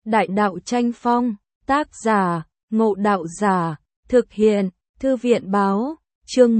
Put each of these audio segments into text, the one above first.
Đại đạo tranh phong, tác giả, Ngộ Đạo Giả, thực hiện, Thư viện báo, chương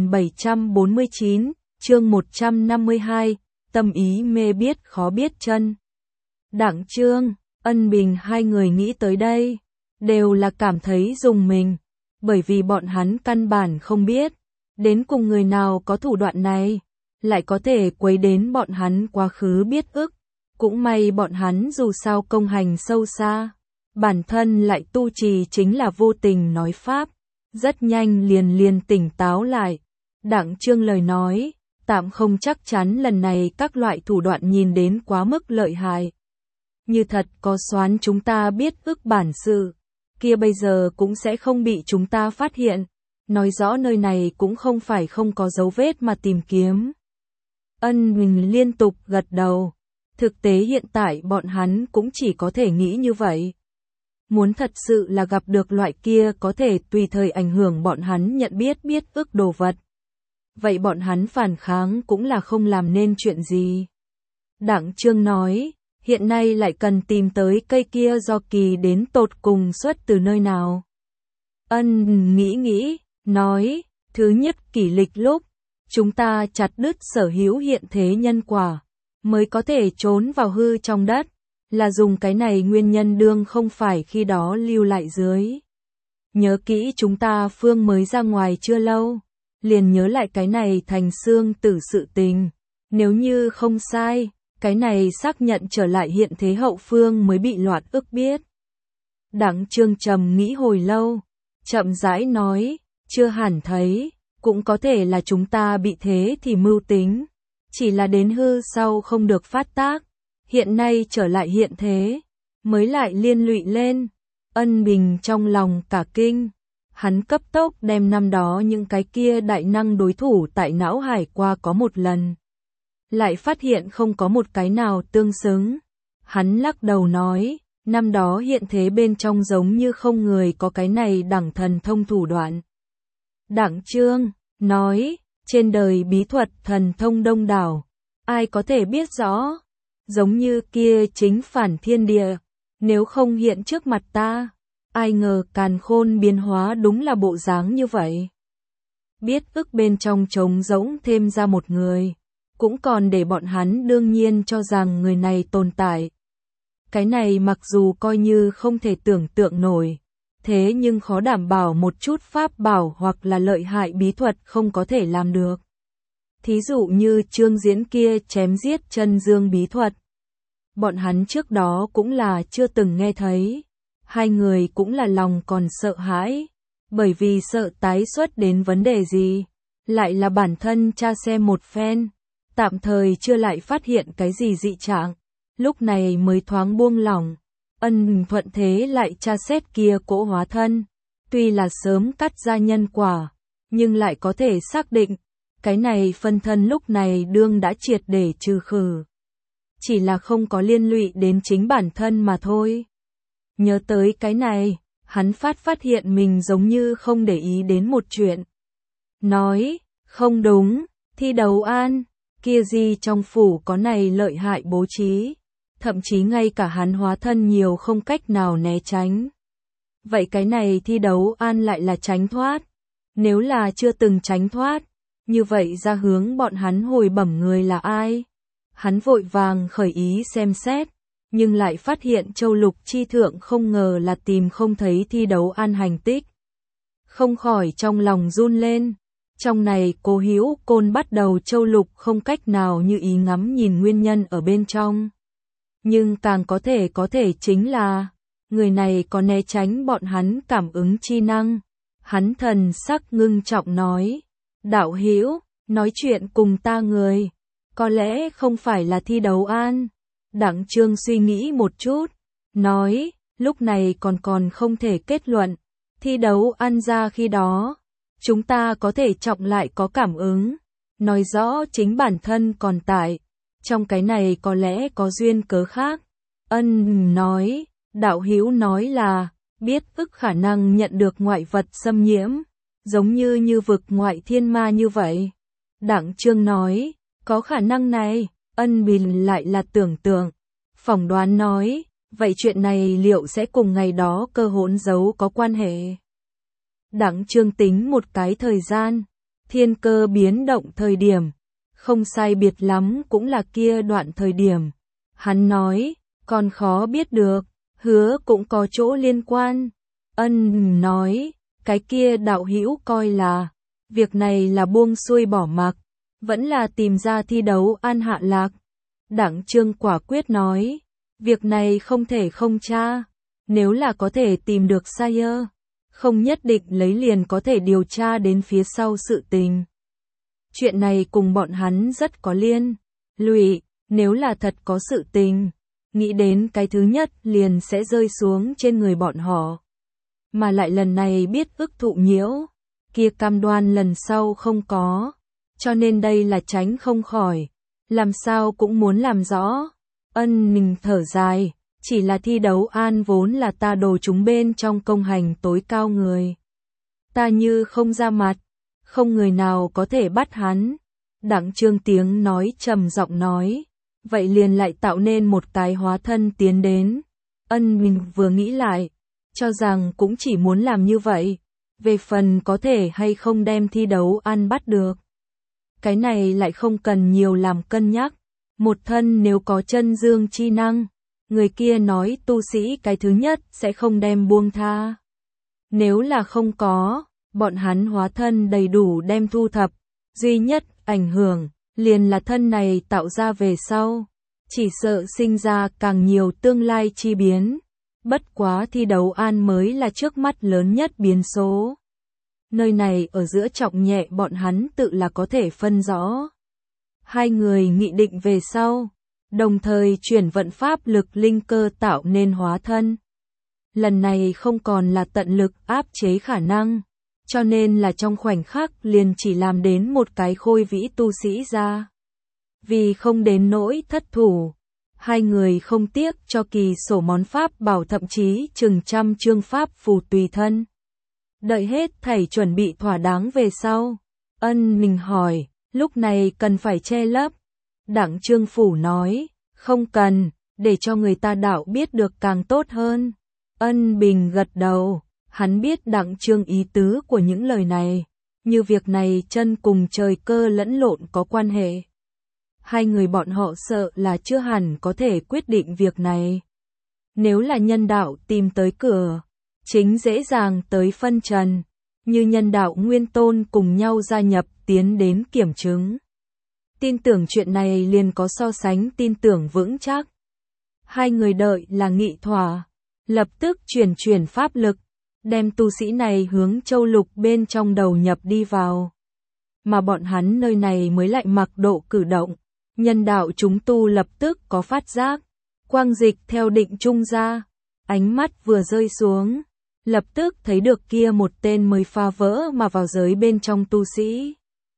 1749, chương 152, tâm ý mê biết khó biết chân. Đặng Trương, Ân Bình hai người nghĩ tới đây, đều là cảm thấy rùng mình, bởi vì bọn hắn căn bản không biết, đến cùng người nào có thủ đoạn này, lại có thể quấy đến bọn hắn quá khứ biết ức. Cũng may bọn hắn dù sao công hành sâu xa, bản thân lại tu trì chính là vô tình nói pháp, rất nhanh liền tỉnh táo lại. Đặng Trương lời nói, tạm không chắc chắn lần này các loại thủ đoạn nhìn đến quá mức lợi hại. Như thật có xoán chúng ta biết ức bản sự, kia bây giờ cũng sẽ không bị chúng ta phát hiện, nói rõ nơi này cũng không phải không có dấu vết mà tìm kiếm. Ân Bình liên tục gật đầu. Thực tế hiện tại bọn hắn cũng chỉ có thể nghĩ như vậy. Muốn thật sự là gặp được loại kia có thể tùy thời ảnh hưởng bọn hắn nhận biết ức đồ vật. Vậy bọn hắn phản kháng cũng là không làm nên chuyện gì. Đặng Trương nói, hiện nay lại cần tìm tới cây kia do kỳ đến tột cùng xuất từ nơi nào. Ân nghĩ, nói, thứ nhất kỷ lịch lúc, chúng ta chặt đứt sở hữu hiện thế nhân quả, mới có thể trốn vào hư trong đất, là dùng cái này nguyên nhân đương không phải khi đó lưu lại dưới. Nhớ kỹ chúng ta phương mới ra ngoài chưa lâu, liền nhớ lại cái này thành xương tử sự tình, nếu như không sai, cái này xác nhận trở lại hiện thế hậu phương mới bị loạn ức biết. Đặng Trương trầm nghĩ hồi lâu, chậm rãi nói, chưa hẳn thấy, cũng có thể là chúng ta bị thế thì mưu tính. Chỉ là đến hư sau không được phát tác, hiện nay trở lại hiện thế, mới lại liên lụy lên. Ân Bình trong lòng cả kinh, hắn cấp tốc đem năm đó những cái kia đại năng đối thủ tại não hải qua có một lần. Lại phát hiện không có một cái nào tương xứng. Hắn lắc đầu nói, năm đó hiện thế bên trong giống như không người có cái này đẳng thần thông thủ đoạn. Đặng Trương, nói, trên đời bí thuật thần thông đông đảo, ai có thể biết rõ, giống như kia chính phản thiên địa, nếu không hiện trước mặt ta, ai ngờ càn khôn biến hóa đúng là bộ dáng như vậy. Biết ức bên trong trống rỗng thêm ra một người, cũng còn để bọn hắn đương nhiên cho rằng người này tồn tại. Cái này mặc dù coi như không thể tưởng tượng nổi, thế nhưng khó đảm bảo một chút pháp bảo hoặc là lợi hại bí thuật không có thể làm được. Thí dụ như Trương Diễn kia chém giết chân dương bí thuật. Bọn hắn trước đó cũng là chưa từng nghe thấy. Hai người cũng là lòng còn sợ hãi, bởi vì sợ tái xuất đến vấn đề gì. Lại là bản thân tra xem một phen, tạm thời chưa lại phát hiện cái gì dị trạng. Lúc này mới thoáng buông lỏng. Ân thuận thế lại tra xét kia cỗ hóa thân. Tuy là sớm cắt ra nhân quả, nhưng lại có thể xác định. Cái này phân thân lúc này đương đã triệt để trừ khử. Chỉ là không có liên lụy đến chính bản thân mà thôi. Nhớ tới cái này, hắn phát hiện mình giống như không để ý đến một chuyện. Nói, không đúng, thi đấu an, kia gì trong phủ có này lợi hại bố trí. Thậm chí ngay cả hắn hóa thân nhiều không cách nào né tránh. Vậy cái này thi đấu an lại là tránh thoát. Nếu là chưa từng tránh thoát, như vậy ra hướng bọn hắn hồi bẩm người là ai? Hắn vội vàng khởi ý xem xét, nhưng lại phát hiện châu lục chi thượng không ngờ là tìm không thấy thi đấu an hành tích. Không khỏi trong lòng run lên. Trong này Cố Hữu Côn bắt đầu châu lục không cách nào như ý ngắm nhìn nguyên nhân ở bên trong. Nhưng càng có thể chính là, người này có né tránh bọn hắn cảm ứng chi năng. Hắn thần sắc ngưng trọng nói, đạo hữu, nói chuyện cùng ta người, có lẽ không phải là thi đấu an. Đặng Trương suy nghĩ một chút, nói, lúc này còn không thể kết luận, thi đấu an ra khi đó, chúng ta có thể trọng lại có cảm ứng, nói rõ chính bản thân còn tại. Trong cái này có lẽ có duyên cớ khác. Ân nói, đạo hữu nói là, biết ức khả năng nhận được ngoại vật xâm nhiễm, giống như vực ngoại thiên ma như vậy. Đặng Trương nói, có khả năng này. Ân Bình lại là tưởng tượng, phỏng đoán nói, Vậy chuyện này liệu sẽ cùng ngày đó cơ hỗn dấu có quan hệ? Đặng Trương tính một cái thời gian, thiên cơ biến động thời điểm, không sai biệt lắm cũng là kia đoạn thời điểm. Hắn nói, còn khó biết được, Hứa cũng có chỗ liên quan. Ân nói, cái kia đạo hữu coi là, việc này là buông xuôi bỏ mặc, vẫn là tìm ra thi đấu an hạ lạc. Đặng Trương quả quyết nói, việc này không thể không tra, nếu là có thể tìm được Sayer, không nhất định lấy liền có thể điều tra đến phía sau sự tình. Chuyện này cùng bọn hắn rất có liên lụy, nếu là thật có sự tình, nghĩ đến cái thứ nhất liền sẽ rơi xuống trên người bọn họ. Mà lại lần này biết ức thụ nhiễu, kia cam đoan lần sau không có, cho nên đây là tránh không khỏi, làm sao cũng muốn làm rõ. Ân mình thở dài, chỉ là thi đấu an vốn là ta đồ chúng bên trong công hành tối cao người. Ta như không ra mặt, không người nào có thể bắt hắn. Đặng Trương tiếng nói trầm giọng nói, vậy liền lại tạo nên một cái hóa thân tiến đến. Ân mình vừa nghĩ lại, cho rằng cũng chỉ muốn làm như vậy, về phần có thể hay không đem thi đấu an bắt được. Cái này lại không cần nhiều làm cân nhắc, một thân nếu có chân dương chi năng, người kia nói tu sĩ cái thứ nhất sẽ không đem buông tha. Nếu là không có, bọn hắn hóa thân đầy đủ đem thu thập, duy nhất ảnh hưởng, liền là thân này tạo ra về sau, chỉ sợ sinh ra càng nhiều tương lai chi biến. Bất quá thi đấu an mới là trước mắt lớn nhất biến số. Nơi này ở giữa trọng nhẹ bọn hắn tự là có thể phân rõ. Hai người nghị định về sau, đồng thời chuyển vận pháp lực linh cơ tạo nên hóa thân. Lần này không còn là tận lực áp chế khả năng, cho nên là trong khoảnh khắc liền chỉ làm đến một cái khôi vĩ tu sĩ ra. Vì không đến nỗi thất thủ, hai người không tiếc cho kỳ sổ món pháp bảo thậm chí chừng trăm chương pháp phù tùy thân. Đợi hết thảy chuẩn bị thỏa đáng về sau, Ân mình hỏi, lúc này cần phải che lấp. Đặng Trương phủ nói, không cần, để cho người ta đạo biết được càng tốt hơn. Ân Bình gật đầu, hắn biết Đặng Trương ý tứ của những lời này, như việc này chân cùng trời cơ lẫn lộn có quan hệ. Hai người bọn họ sợ là chưa hẳn có thể quyết định việc này. Nếu là nhân đạo tìm tới cửa, chính dễ dàng tới phân trần, như nhân đạo nguyên tôn cùng nhau gia nhập tiến đến kiểm chứng. Tin tưởng chuyện này liền có so sánh tin tưởng vững chắc. Hai người đợi là nghị thỏa, lập tức chuyển pháp lực, đem tu sĩ này hướng châu lục bên trong đầu nhập đi vào. Mà bọn hắn nơi này mới lại mặc độ cử động, nhân đạo chúng tu lập tức có phát giác, quang dịch theo định trung ra, ánh mắt vừa rơi xuống, lập tức thấy được kia một tên mới phá vỡ mà vào giới bên trong tu sĩ.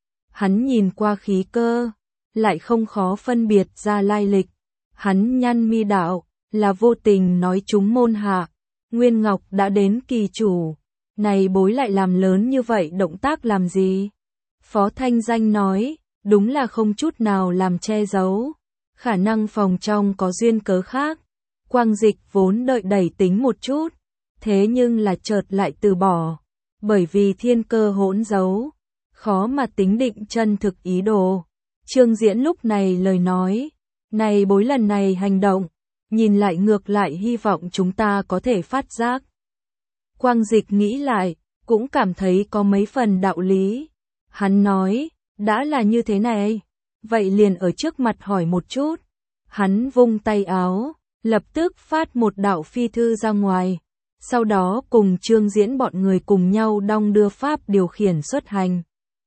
Hắn nhìn qua khí cơ, lại không khó phân biệt ra lai lịch. Hắn nhăn mi đạo, là vô tình nói chúng môn hạ, Nguyên Ngọc đã đến kỳ chủ, này bối lại làm lớn như vậy động tác làm gì? Phó Thanh Danh nói, đúng là không chút nào làm che giấu, khả năng phòng trong có duyên cớ khác. Quang Dịch vốn đợi đẩy tính một chút, thế nhưng là chợt lại từ bỏ, bởi vì thiên cơ hỗn giấu, khó mà tính định chân thực ý đồ. Trương Diễn lúc này lời nói, này bối lần này hành động, nhìn lại ngược lại hy vọng chúng ta có thể phát giác. Quang Dịch nghĩ lại, cũng cảm thấy có mấy phần đạo lý. Hắn nói, đã là như thế này, vậy liền ở trước mặt hỏi một chút. Hắn vung tay áo, lập tức phát một đạo phi thư ra ngoài, sau đó cùng Trương Diễn bọn người cùng nhau đong đưa pháp điều khiển xuất hành.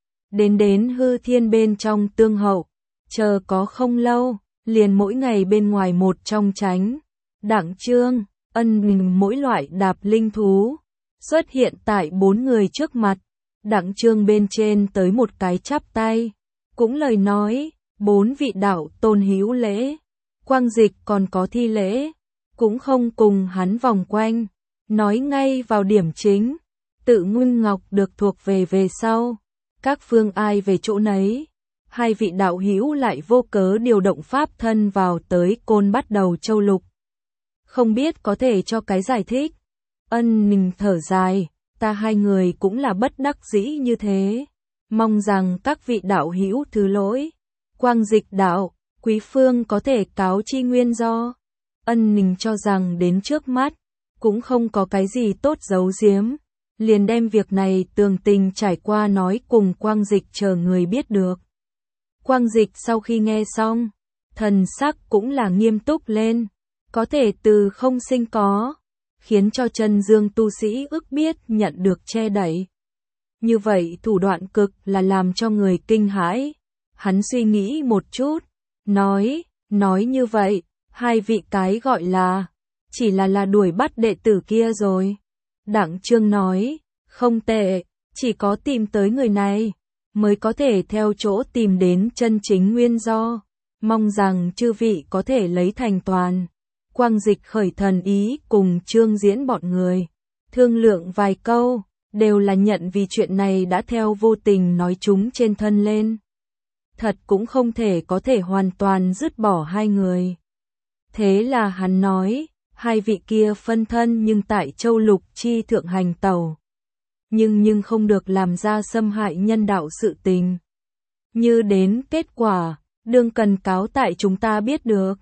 Đến hư thiên bên trong tương hậu, chờ có không lâu, liền mỗi ngày bên ngoài một trong tránh. Đặng Trương, Ân Bình mỗi loại đạp linh thú, xuất hiện tại 4 người trước mặt. Đặng Trương bên trên tới một cái chắp tay, cũng lời nói, 4 vị đạo tôn hữu lễ. Quang Dịch còn có thi lễ, cũng không cùng hắn vòng quanh, nói ngay vào điểm chính. Tự Nguyên Ngọc được thuộc về sau, các phương ai về chỗ nấy. Hai vị đạo hữu lại vô cớ điều động pháp thân vào tới Côn Bắt Đầu Châu Lục. không biết có thể cho cái giải thích. Ân Ninh thở dài, ta hai người cũng là bất đắc dĩ như thế. Mong rằng các vị đạo hữu thứ lỗi. Quang Dịch đạo, Quý Phương có thể cáo chi nguyên do. Ân Ninh cho rằng đến trước mắt, cũng không có cái gì tốt giấu giếm. Liền đem việc này tường tình trải qua nói cùng Quang Dịch chờ người biết được. Quang Dịch sau khi nghe xong, thần sắc cũng là nghiêm túc lên. Có thể từ không sinh có, khiến cho chân dương tu sĩ ức biết nhận được che đậy. Như vậy thủ đoạn cực là làm cho người kinh hãi. Hắn suy nghĩ một chút, nói như vậy, hai vị cái gọi là, chỉ là đuổi bắt đệ tử kia rồi. Đặng Trương nói, không tệ, chỉ có tìm tới người này, mới có thể theo chỗ tìm đến chân chính nguyên do. Mong rằng chư vị có thể lấy thành toàn. Quang Dịch khởi thần ý cùng Trương Diễn bọn người, thương lượng vài câu, đều là nhận vì chuyện này đã theo vô tình nói chúng trên thân lên. Thật cũng không thể có thể hoàn toàn dứt bỏ hai người. Thế là hắn nói, hai vị kia phân thân nhưng tại châu lục chi thượng hành tẩu. Nhưng không được làm ra xâm hại nhân đạo sự tình. Như đến kết quả, đương cần cáo tại chúng ta biết được.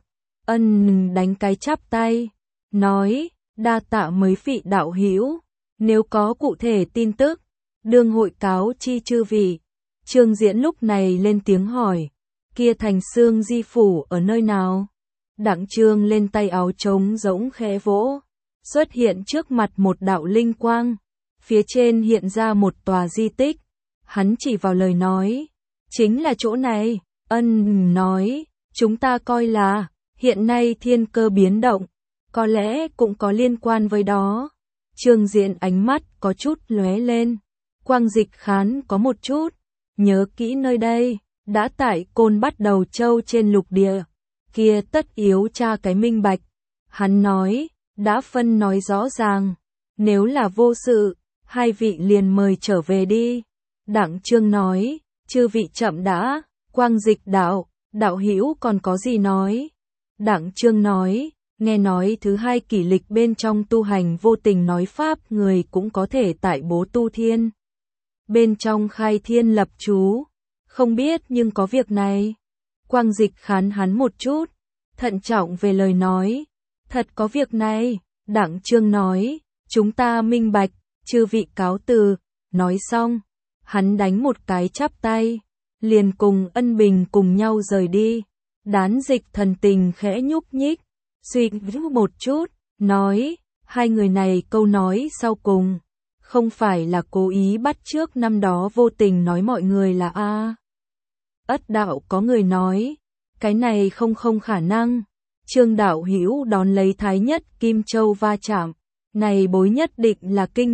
Ân đánh cái chắp tay, nói, đa tạ mấy vị đạo hữu, nếu có cụ thể tin tức, đương hội cáo chi chư vị. Trương Diễn lúc này lên tiếng hỏi, kia Thành Xương Di Phủ ở nơi nào? Đặng Trương lên tay áo trống rỗng khẽ vỗ, xuất hiện trước mặt một đạo linh quang, phía trên hiện ra một tòa di tích. Hắn chỉ vào lời nói, chính là chỗ này. Ân nói, chúng ta coi là, hiện nay thiên cơ biến động, có lẽ cũng có liên quan với đó. Trương Diễn ánh mắt có chút lóe lên, Quang Dịch khán có một chút, nhớ kỹ nơi đây, đã tại Côn Bắt Đầu Châu trên lục địa, kia tất yếu tra cái minh bạch. Hắn nói, đã phân nói rõ ràng, nếu là vô sự, hai vị liền mời trở về đi. Đặng Trương nói, chư vị chậm đã. Quang Dịch đạo, đạo hữu còn có gì nói? Đặng Trương nói, nghe nói thứ hai kỷ lịch bên trong tu hành vô tình nói pháp người cũng có thể tại bố tu thiên. Bên trong khai thiên lập chú, không biết nhưng có việc này. Quang Dịch khán hắn một chút, thận trọng về lời nói, thật có việc này. Đặng Trương nói, chúng ta minh bạch, chư vị cáo từ. Nói xong, hắn đánh một cái chắp tay, liền cùng Ân Bình cùng nhau rời đi. Đán Dịch thần tình khẽ nhúc nhích, suy nghĩ một chút, nói, hai người này câu nói sau cùng, không phải là cố ý bắt chước năm đó vô tình nói mọi người là a. Ất đạo có người nói, cái này không khả năng. Trương đạo hữu đón lấy Thái Nhất Kim Châu va chạm, này bối nhất định là kinh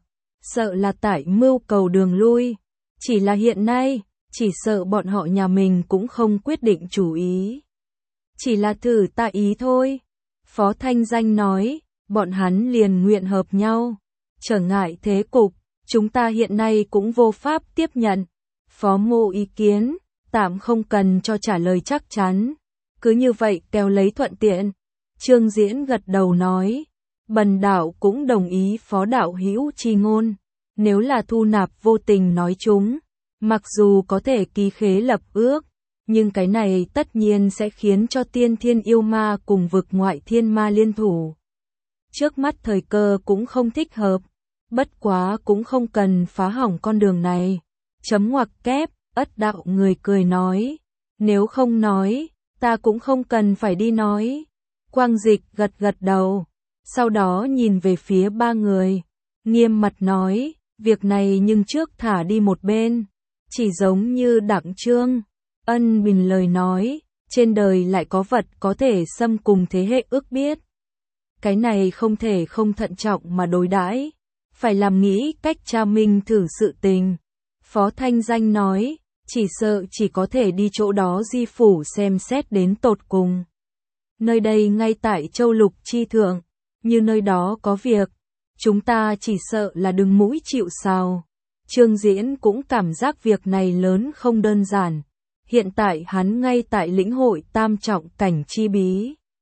sợ là tại mưu cầu đường lui, chỉ là hiện nay, chỉ sợ bọn họ nhà mình cũng không quyết định chủ ý. Chỉ là thử ta ý thôi. Phó Thanh Danh nói, bọn hắn liền nguyện hợp nhau. Trở ngại thế cục, chúng ta hiện nay cũng vô pháp tiếp nhận. Phó Mô ý kiến, tạm không cần cho trả lời chắc chắn. Cứ như vậy kéo lấy thuận tiện. Trương Diễn gật đầu nói, bần đạo cũng đồng ý phó đạo hữu chi ngôn. Nếu là thu nạp vô tình nói chúng, mặc dù có thể ký khế lập ước, nhưng cái này tất nhiên sẽ khiến cho tiên thiên yêu ma cùng vực ngoại thiên ma liên thủ. Trước mắt thời cơ cũng không thích hợp, bất quá cũng không cần phá hỏng con đường này. Chấm ngoặc kép, Ất đạo người cười nói, nếu không nói, ta cũng không cần phải đi nói. Quang Dịch gật đầu, sau đó nhìn về phía ba người, nghiêm mặt nói, việc này nhưng trước thả đi một bên. Chỉ giống như Đặng Trương, Ân Bình lời nói, trên đời lại có vật có thể xâm cùng thế hệ ước biết. Cái này không thể không thận trọng mà đối đãi, phải làm nghĩ cách tra minh thử sự tình. Phó Thanh Danh nói, chỉ sợ chỉ có thể đi chỗ đó Di Phủ xem xét đến tột cùng. Nơi đây ngay tại châu lục chi thượng, như nơi đó có việc, chúng ta chỉ sợ là đứng mũi chịu sào. Trương Diễn cũng cảm giác việc này lớn không đơn giản. Hiện tại hắn ngay tại lĩnh hội tam trọng cảnh chi bí.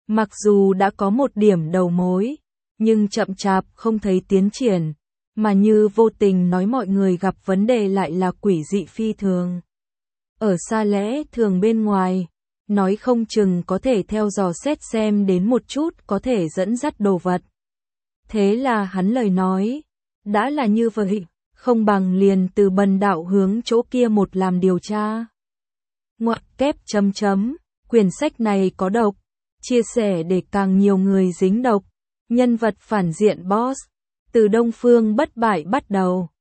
Mặc dù đã có một điểm đầu mối, nhưng chậm chạp không thấy tiến triển, mà như vô tình nói mọi người gặp vấn đề lại là quỷ dị phi thường. Ở xa lẽ thường bên ngoài, nói không chừng có thể theo dò xét xem đến một chút có thể dẫn dắt đồ vật. Thế là hắn lời nói, đã là như vậy, không bằng liền từ Bần Đạo hướng chỗ kia một làm điều tra. Ngoặc kép chấm chấm, quyển sách này có độc, chia sẻ để càng nhiều người dính độc, nhân vật phản diện boss, từ Đông Phương Bất Bại bắt đầu.